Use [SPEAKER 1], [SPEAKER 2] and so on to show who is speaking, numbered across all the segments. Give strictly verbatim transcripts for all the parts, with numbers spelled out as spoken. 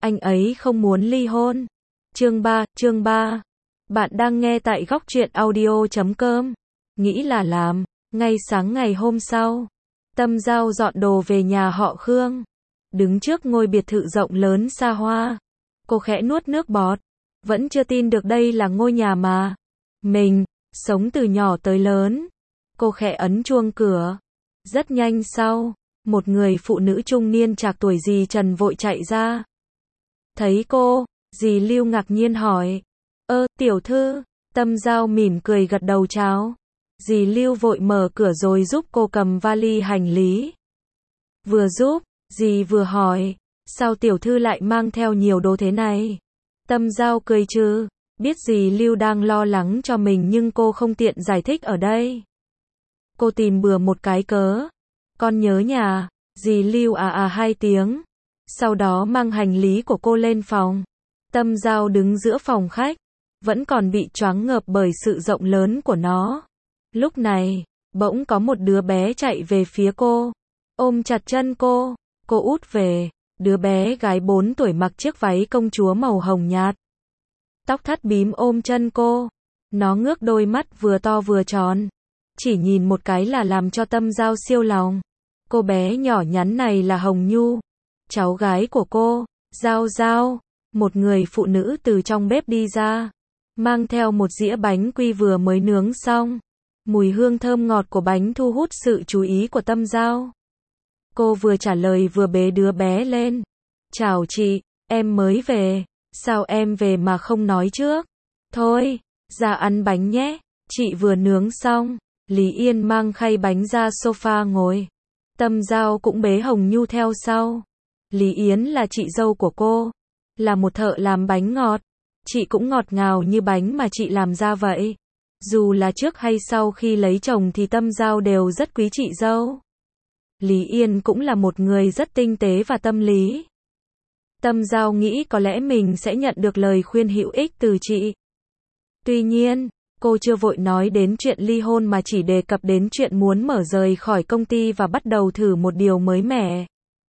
[SPEAKER 1] anh ấy không muốn ly hôn. Chương ba, chương ba. Bạn đang nghe tại góc truyện audio chấm com. Nghĩ là làm. Ngay sáng ngày hôm sau, Tâm Giao dọn đồ về nhà họ Khương. Đứng trước ngôi biệt thự rộng lớn xa hoa, cô khẽ nuốt nước bọt. Vẫn chưa tin được đây là ngôi nhà mà mình sống từ nhỏ tới lớn. Cô khẽ ấn chuông cửa. Rất nhanh sau, một người phụ nữ trung niên trạc tuổi dì Trần vội chạy ra. Thấy cô, dì Lưu ngạc nhiên hỏi. Ơ, tiểu thư. Tâm Giao mỉm cười gật đầu chào. Dì Lưu vội mở cửa rồi giúp cô cầm vali hành lý. Vừa giúp, dì vừa hỏi. Sao tiểu thư lại mang theo nhiều đồ thế này? Tâm Giao cười trừ. Biết dì Lưu đang lo lắng cho mình nhưng cô không tiện giải thích ở đây. Cô tìm bừa một cái cớ. Con nhớ nhà. Dì Lưu à à hai tiếng. Sau đó mang hành lý của cô lên phòng. Tâm Giao đứng giữa phòng khách, vẫn còn bị choáng ngợp bởi sự rộng lớn của nó. Lúc này, bỗng có một đứa bé chạy về phía cô, ôm chặt chân cô. Cô út về. Đứa bé gái bốn tuổi mặc chiếc váy công chúa màu hồng nhạt, tóc thắt bím ôm chân cô. Nó ngước đôi mắt vừa to vừa tròn, chỉ nhìn một cái là làm cho Tâm Giao siêu lòng. Cô bé nhỏ nhắn này là Hồng Nhu, cháu gái của cô. Giao Giao. Một người phụ nữ từ trong bếp đi ra, mang theo một dĩa bánh quy vừa mới nướng xong. Mùi hương thơm ngọt của bánh thu hút sự chú ý của Tâm Giao. Cô vừa trả lời vừa bế đứa bé lên. Chào chị, em mới về. Sao em về mà không nói trước? Thôi, ra ăn bánh nhé. Chị vừa nướng xong. Lý Yên mang khay bánh ra sofa ngồi. Tâm Giao cũng bế Hồng Nhu theo sau. Lý Yến là chị dâu của cô, là một thợ làm bánh ngọt. Chị cũng ngọt ngào như bánh mà chị làm ra vậy. Dù là trước hay sau khi lấy chồng thì Tâm Giao đều rất quý chị dâu. Lý Yên cũng là một người rất tinh tế và tâm lý. Tâm Giao nghĩ có lẽ mình sẽ nhận được lời khuyên hữu ích từ chị. Tuy nhiên, cô chưa vội nói đến chuyện ly hôn mà chỉ đề cập đến chuyện muốn mở rời khỏi công ty và bắt đầu thử một điều mới mẻ.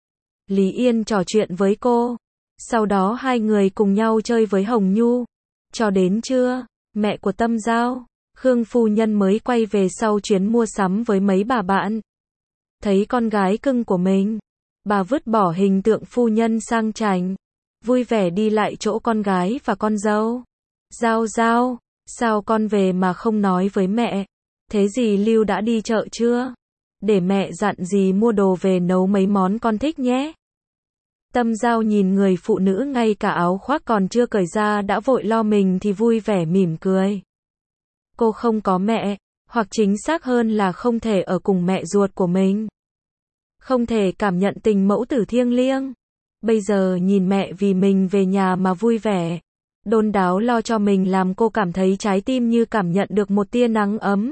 [SPEAKER 1] Lý Yên trò chuyện với cô. Sau đó hai người cùng nhau chơi với Hồng Nhu. Cho đến trưa, mẹ của Tâm Giao, Khương phu nhân mới quay về sau chuyến mua sắm với mấy bà bạn. Thấy con gái cưng của mình, bà vứt bỏ hình tượng phu nhân sang chảnh, vui vẻ đi lại chỗ con gái và con dâu. Giao Giao, sao con về mà không nói với mẹ? Thế dì Lưu đã đi chợ chưa? Để mẹ dặn dì mua đồ về nấu mấy món con thích nhé. Tâm Giao nhìn người phụ nữ ngay cả áo khoác còn chưa cởi ra đã vội lo mình thì vui vẻ mỉm cười. Cô không có mẹ, hoặc chính xác hơn là không thể ở cùng mẹ ruột của mình. Không thể cảm nhận tình mẫu tử thiêng liêng. Bây giờ nhìn mẹ vì mình về nhà mà vui vẻ, đôn đáo lo cho mình làm cô cảm thấy trái tim như cảm nhận được một tia nắng ấm.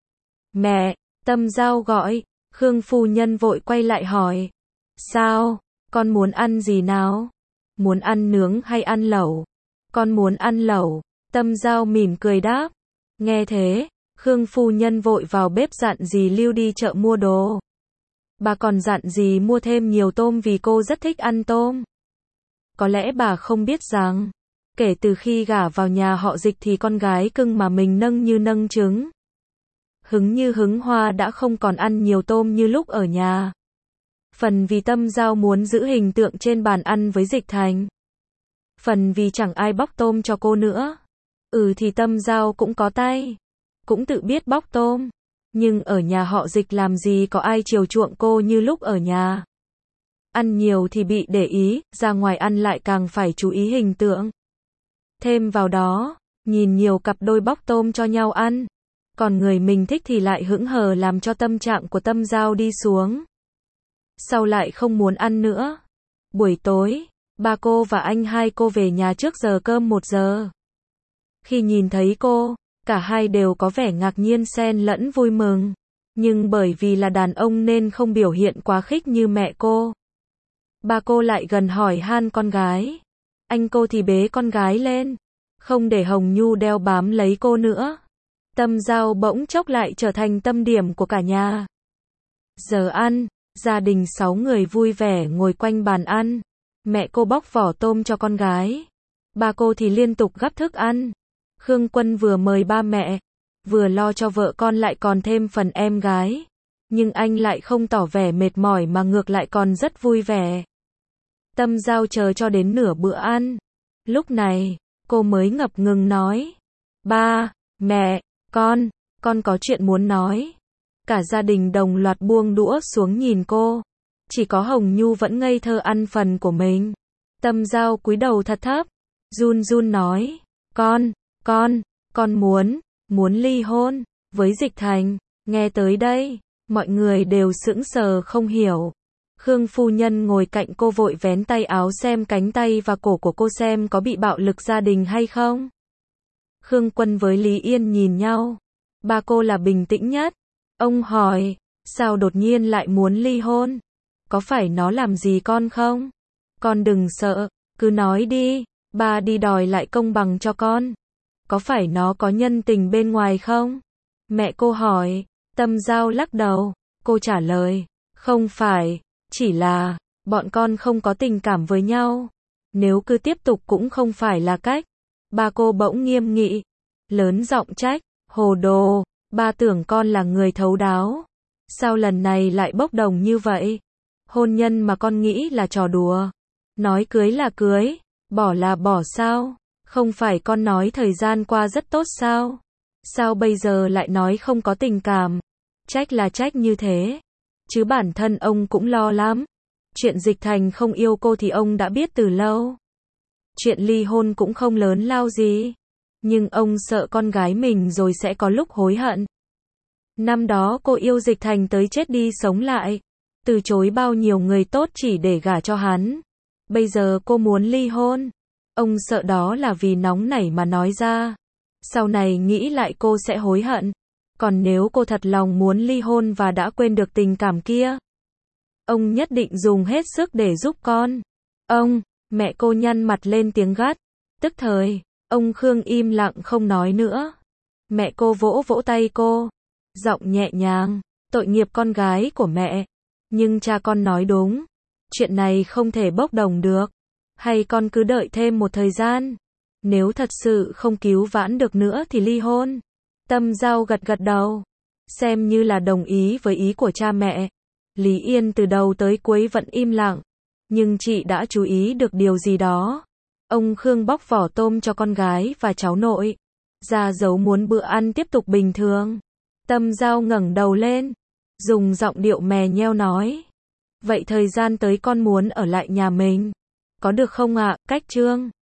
[SPEAKER 1] Mẹ, Tâm Giao gọi. Khương phu nhân vội quay lại hỏi. Sao? Con muốn ăn gì nào? Muốn ăn nướng hay ăn lẩu? Con muốn ăn lẩu. Tâm Giao mỉm cười đáp. Nghe thế, Khương phu nhân vội vào bếp dặn dì Lưu đi chợ mua đồ. Bà còn dặn dì mua thêm nhiều tôm vì cô rất thích ăn tôm. Có lẽ bà không biết rằng, kể từ khi gả vào nhà họ Dịch thì con gái cưng mà mình nâng như nâng trứng, hứng như hứng hoa đã không còn ăn nhiều tôm như lúc ở nhà. Phần vì Tâm Giao muốn giữ hình tượng trên bàn ăn với Dịch Thành. Phần vì chẳng ai bóc tôm cho cô nữa. Ừ thì Tâm Giao cũng có tay, cũng tự biết bóc tôm. Nhưng ở nhà họ Dịch làm gì có ai chiều chuộng cô như lúc ở nhà. Ăn nhiều thì bị để ý, ra ngoài ăn lại càng phải chú ý hình tượng. Thêm vào đó, nhìn nhiều cặp đôi bóc tôm cho nhau ăn. Còn người mình thích thì lại hững hờ làm cho tâm trạng của Tâm Giao đi xuống. Sau lại không muốn ăn nữa. Buổi tối, ba cô và anh hai cô về nhà trước giờ cơm một giờ. Khi nhìn thấy cô, cả hai đều có vẻ ngạc nhiên xen lẫn vui mừng. Nhưng bởi vì là đàn ông nên không biểu hiện quá khích như mẹ cô. Ba cô lại gần hỏi han con gái. Anh cô thì bế con gái lên, không để Hồng Nhu đeo bám lấy cô nữa. Tâm Giao bỗng chốc lại trở thành tâm điểm của cả nhà. Giờ ăn, gia đình sáu người vui vẻ ngồi quanh bàn ăn. Mẹ cô bóc vỏ tôm cho con gái. Ba cô thì liên tục gắp thức ăn. Khương Quân vừa mời ba mẹ, vừa lo cho vợ con lại còn thêm phần em gái. Nhưng anh lại không tỏ vẻ mệt mỏi mà ngược lại còn rất vui vẻ. Tâm Giao chờ cho đến nửa bữa ăn. Lúc này, cô mới ngập ngừng nói. Ba, mẹ, con, con có chuyện muốn nói. Cả gia đình đồng loạt buông đũa xuống nhìn cô. Chỉ có Hồng Nhu vẫn ngây thơ ăn phần của mình. Tâm Giao cúi đầu thật thấp, run run nói. Con, con, con muốn, muốn ly hôn, với Dịch Thành. Nghe tới đây, mọi người đều sững sờ không hiểu. Khương phu nhân ngồi cạnh cô vội vén tay áo xem cánh tay và cổ của cô xem có bị bạo lực gia đình hay không. Khương Quân với Lý Yên nhìn nhau. Ba cô là bình tĩnh nhất. Ông hỏi, sao đột nhiên lại muốn ly hôn? Có phải nó làm gì con không? Con đừng sợ, cứ nói đi, ba đi đòi lại công bằng cho con. Có phải nó có nhân tình bên ngoài không? Mẹ cô hỏi. Tâm Giao lắc đầu, cô trả lời, không phải, chỉ là, bọn con không có tình cảm với nhau. Nếu cứ tiếp tục cũng không phải là cách. Ba cô bỗng nghiêm nghị, lớn giọng trách, hồ đồ, ba tưởng con là người thấu đáo. Sao lần này lại bốc đồng như vậy? Hôn nhân mà con nghĩ là trò đùa. Nói cưới là cưới, bỏ là bỏ sao? Không phải con nói thời gian qua rất tốt sao? Sao bây giờ lại nói không có tình cảm? Trách là trách như thế. Chứ bản thân ông cũng lo lắm. Chuyện Dịch Thành không yêu cô thì ông đã biết từ lâu. Chuyện ly hôn cũng không lớn lao gì. Nhưng ông sợ con gái mình rồi sẽ có lúc hối hận. Năm đó cô yêu Dịch Thành tới chết đi sống lại. Từ chối bao nhiêu người tốt chỉ để gả cho hắn. Bây giờ cô muốn ly hôn. Ông sợ đó là vì nóng nảy mà nói ra. Sau này nghĩ lại cô sẽ hối hận. Còn nếu cô thật lòng muốn ly hôn và đã quên được tình cảm kia, ông nhất định dùng hết sức để giúp con. Ông, mẹ cô nhăn mặt lên tiếng gắt. Tức thời, ông Khương im lặng không nói nữa. Mẹ cô vỗ vỗ tay cô, giọng nhẹ nhàng, tội nghiệp con gái của mẹ. Nhưng cha con nói đúng, chuyện này không thể bốc đồng được. Hay con cứ đợi thêm một thời gian. Nếu thật sự không cứu vãn được nữa thì ly hôn. Tâm Giao gật gật đầu, xem như là đồng ý với ý của cha mẹ. Lý Yên từ đầu tới cuối vẫn im lặng, nhưng chị đã chú ý được điều gì đó. Ông Khương bóc vỏ tôm cho con gái và cháu nội, ra dấu muốn bữa ăn tiếp tục bình thường. Tâm Giao ngẩng đầu lên, dùng giọng điệu mè nheo nói. Vậy thời gian tới con muốn ở lại nhà mình, có được không ạ? Cách Trương